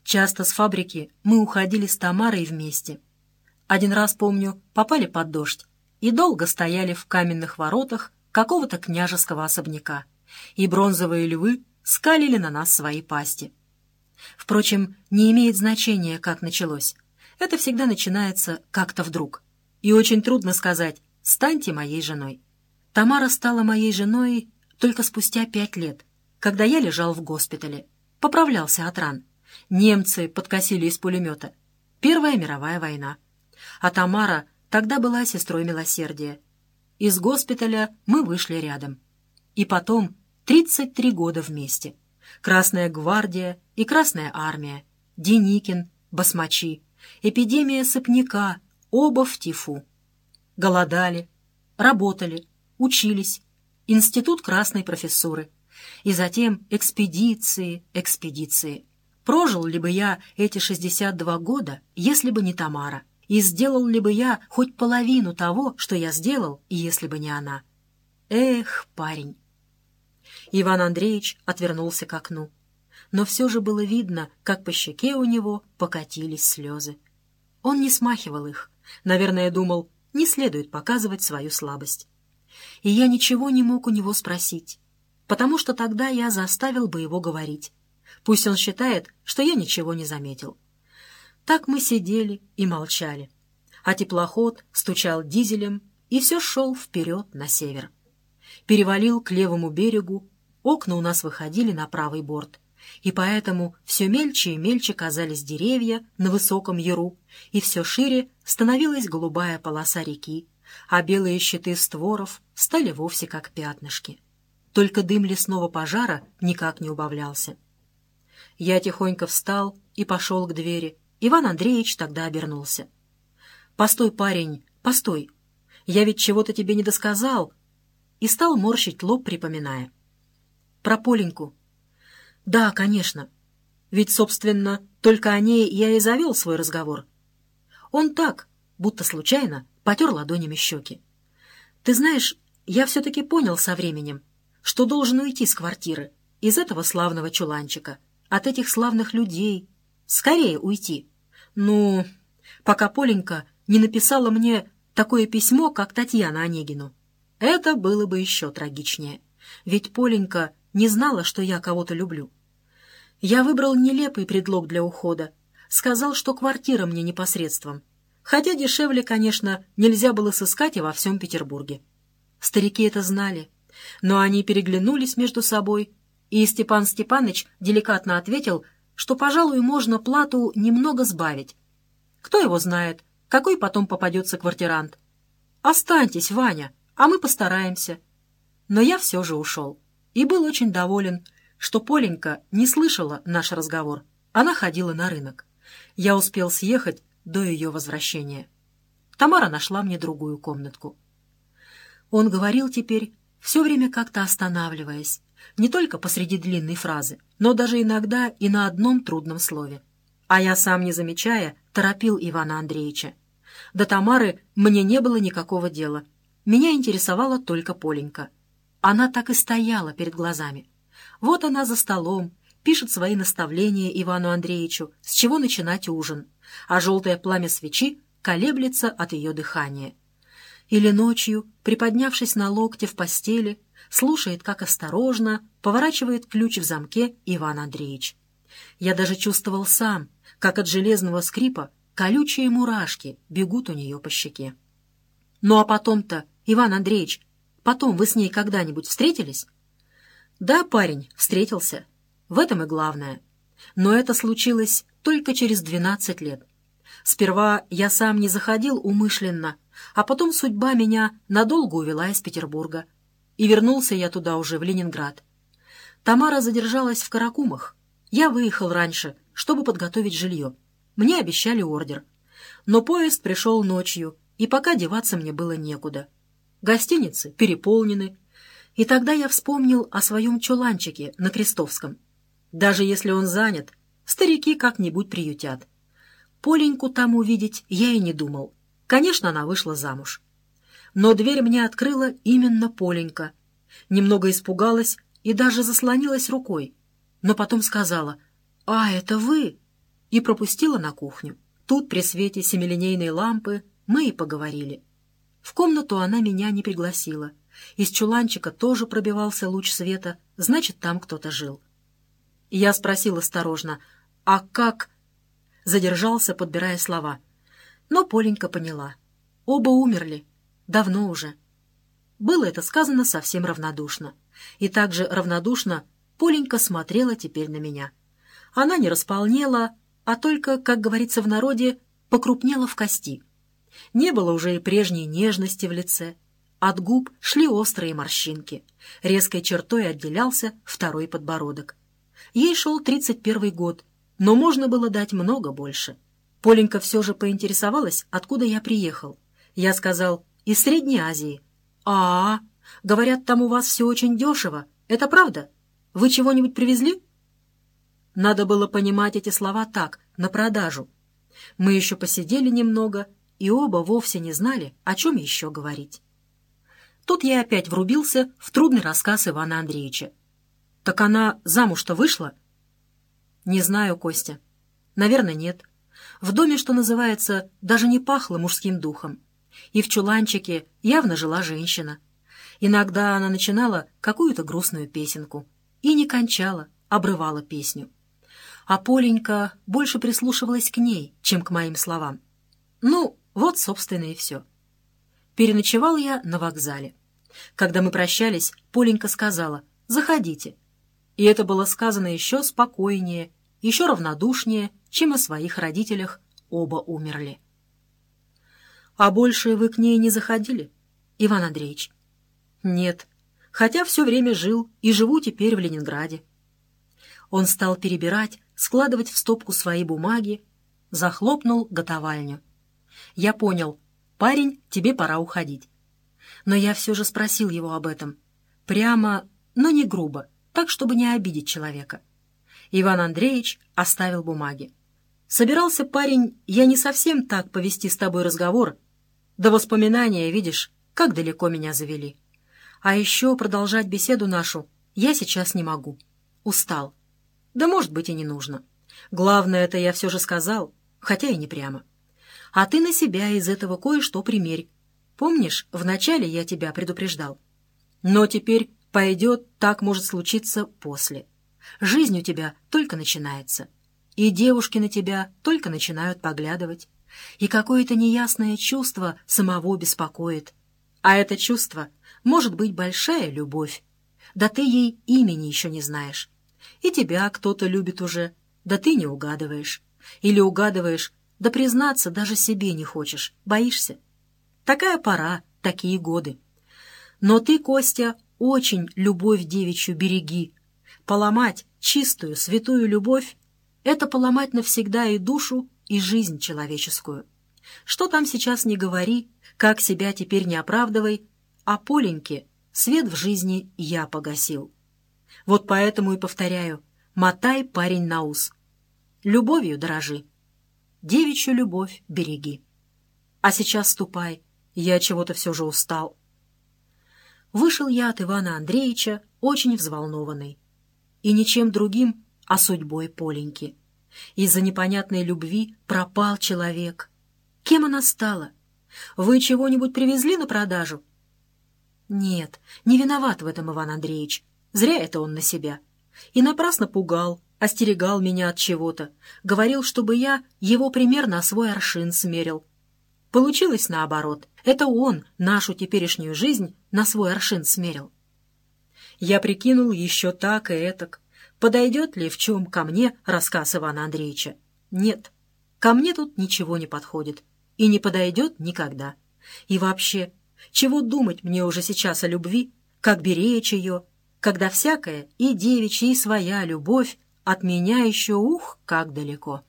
Часто с фабрики мы уходили с Тамарой вместе. Один раз, помню, попали под дождь и долго стояли в каменных воротах какого-то княжеского особняка, и бронзовые львы скалили на нас свои пасти. Впрочем, не имеет значения, как началось. Это всегда начинается как-то вдруг. И очень трудно сказать «станьте моей женой». Тамара стала моей женой только спустя 5 лет, когда я лежал в госпитале, поправлялся от ран. Немцы подкосили из пулемета. Первая мировая война. А Тамара тогда была сестрой милосердия. Из госпиталя мы вышли рядом. И потом 33 года вместе. Красная гвардия и Красная армия, Деникин, басмачи, эпидемия сыпняка, оба в тифу. Голодали, работали, учились, институт красной профессуры. И затем экспедиции. Прожил ли бы я эти 62 года, если бы не Тамара? И сделал ли бы я хоть половину того, что я сделал, если бы не она? Эх, парень! Иван Андреевич отвернулся к окну. Но все же было видно, как по щеке у него покатились слезы. Он не смахивал их. Наверное, думал, не следует показывать свою слабость. И я ничего не мог у него спросить, потому что тогда я заставил бы его говорить. Пусть он считает, что я ничего не заметил. Так мы сидели и молчали. А теплоход стучал дизелем и все шел вперед на север. Перевалил к левому берегу, окна у нас выходили на правый борт. И поэтому все мельче и мельче казались деревья на высоком яру, и все шире становилась голубая полоса реки, а белые щиты створов стали вовсе как пятнышки. Только дым лесного пожара никак не убавлялся. Я тихонько встал и пошел к двери. Иван Андреевич тогда обернулся. «Постой, парень, постой! Я ведь чего-то тебе не досказал!» И стал морщить лоб, припоминая. «Про Поленьку». «Да, конечно. Ведь, собственно, только о ней я и завел свой разговор». Он так, будто случайно, потер ладонями щеки. «Ты знаешь, я все-таки понял со временем, что должен уйти с квартиры, из этого славного чуланчика, от этих славных людей. Скорее уйти. Ну, пока Поленька не написала мне такое письмо, как Татьяна Онегину. Это было бы еще трагичнее. Ведь Поленька не знала, что я кого-то люблю. Я выбрал нелепый предлог для ухода. Сказал, что квартира мне непосредством. Хотя дешевле, конечно, нельзя было сыскать и во всем Петербурге. Старики это знали. Но они переглянулись между собой, и Степан Степаныч деликатно ответил, что, пожалуй, можно плату немного сбавить. Кто его знает, какой потом попадется квартирант. «Останьтесь, Ваня, а мы постараемся». Но я все же ушел и был очень доволен, что Поленька не слышала наш разговор. Она ходила на рынок. Я успел съехать до ее возвращения. Тамара нашла мне другую комнатку. Он говорил теперь, все время как-то останавливаясь, не только посреди длинной фразы, но даже иногда и на одном трудном слове. А я, сам не замечая, торопил Ивана Андреевича. До Тамары мне не было никакого дела. Меня интересовала только Поленька. Она так и стояла перед глазами. Вот она за столом, пишет свои наставления Ивану Андреевичу, с чего начинать ужин, а желтое пламя свечи колеблется от ее дыхания. Или ночью, приподнявшись на локте в постели, слушает, как осторожно поворачивает ключ в замке Иван Андреевич. Я даже чувствовал сам, как от железного скрипа колючие мурашки бегут у нее по щеке. «Ну а потом-то, Иван Андреевич, потом вы с ней когда-нибудь встретились?» «Да, парень, встретился. В этом и главное. Но это случилось только через 12 лет. Сперва я сам не заходил умышленно, а потом судьба меня надолго увела из Петербурга. И вернулся я туда уже, в Ленинград. Тамара задержалась в Каракумах. Я выехал раньше, чтобы подготовить жилье. Мне обещали ордер. Но поезд пришел ночью, и пока деваться мне было некуда. Гостиницы переполнены. И тогда я вспомнил о своем чуланчике на Крестовском. Даже если он занят, старики как-нибудь приютят. Поленьку там увидеть я и не думал. Конечно, она вышла замуж. Но дверь мне открыла именно Поленька. Немного испугалась и даже заслонилась рукой. Но потом сказала: «А, это вы?» и пропустила на кухню. Тут при свете семилинейной лампы мы и поговорили. В комнату она меня не пригласила. Из чуланчика тоже пробивался луч света, значит, там кто-то жил. Я спросил осторожно: «А как?» Задержался, подбирая слова. Но Поленька поняла. Оба умерли. Давно уже. Было это сказано совсем равнодушно. И также равнодушно Поленька смотрела теперь на меня. Она не располнела, а только, как говорится в народе, покрупнела в кости. Не было уже и прежней нежности в лице. От губ шли острые морщинки. Резкой чертой отделялся второй подбородок. Ей шел 31 год, но можно было дать много больше. Поленька все же поинтересовалась, откуда я приехал. Я сказал: «Из Средней Азии». Говорят, там у вас все очень дешево. Это правда? Вы чего-нибудь привезли?» Надо было понимать эти слова так, на продажу. Мы еще посидели немного, и оба вовсе не знали, о чем еще говорить. Тут я опять врубился в трудный рассказ Ивана Андреевича. «Так она замуж-то вышла?» «Не знаю, Костя. Наверное, нет. В доме, что называется, даже не пахло мужским духом. И в чуланчике явно жила женщина. Иногда она начинала какую-то грустную песенку и не кончала, обрывала песню. А Поленька больше прислушивалась к ней, чем к моим словам. Ну, вот, собственно, и все. Переночевал я на вокзале. Когда мы прощались, Поленька сказала: «Заходите». И это было сказано еще спокойнее, еще равнодушнее, чем о своих родителях. Оба умерли. «А больше вы к ней не заходили, Иван Андреевич?» «Нет, хотя все время жил и живу теперь в Ленинграде». Он стал перебирать, складывать в стопку свои бумаги, захлопнул готовальню. Я понял: парень, тебе пора уходить. Но я все же спросил его об этом. Прямо, но не грубо, так, чтобы не обидеть человека. Иван Андреевич оставил бумаги. «Собирался, парень, я не совсем так повести с тобой разговор. Да воспоминания, видишь, как далеко меня завели. А еще продолжать беседу нашу я сейчас не могу. Устал. Да, может быть, и не нужно. Главное, это я все же сказал, хотя и не прямо. А ты на себя из этого кое-что примерь. Помнишь, вначале я тебя предупреждал? Но теперь пойдет, так может случиться после. Жизнь у тебя только начинается, и девушки на тебя только начинают поглядывать, и какое-то неясное чувство самого беспокоит. А это чувство может быть большая любовь, да ты ей имени еще не знаешь. И тебя кто-то любит уже, да ты не угадываешь. Или угадываешь, да признаться даже себе не хочешь, боишься. Такая пора, такие годы. Но ты, Костя, очень любовь девичью береги. Поломать чистую, святую любовь — это поломать навсегда и душу, и жизнь человеческую. Что там сейчас не говори, как себя теперь не оправдывай, а Поленьке свет в жизни я погасил. Вот поэтому и повторяю: мотай, парень, на ус. Любовью дорожи. Девичью любовь береги. А сейчас ступай, я чего-то все же устал. Вышел я от Ивана Андреевича очень взволнованный. И ничем другим, а судьбой Поленьки. Из-за непонятной любви пропал человек. Кем она стала? Вы чего-нибудь привезли на продажу? Нет, не виноват в этом Иван Андреевич. Зря это он на себя. И напрасно пугал, остерегал меня от чего-то. Говорил, чтобы я его пример на свой аршин смерил. Получилось наоборот. Это он нашу теперешнюю жизнь на свой аршин смерил. Я прикинул еще так и этак. Подойдет ли в чем ко мне рассказ Ивана Андреевича? Нет, ко мне тут ничего не подходит. И не подойдет никогда. И вообще, чего думать мне уже сейчас о любви, как беречь ее, когда всякая и девичья, и своя любовь от меня еще, как далеко.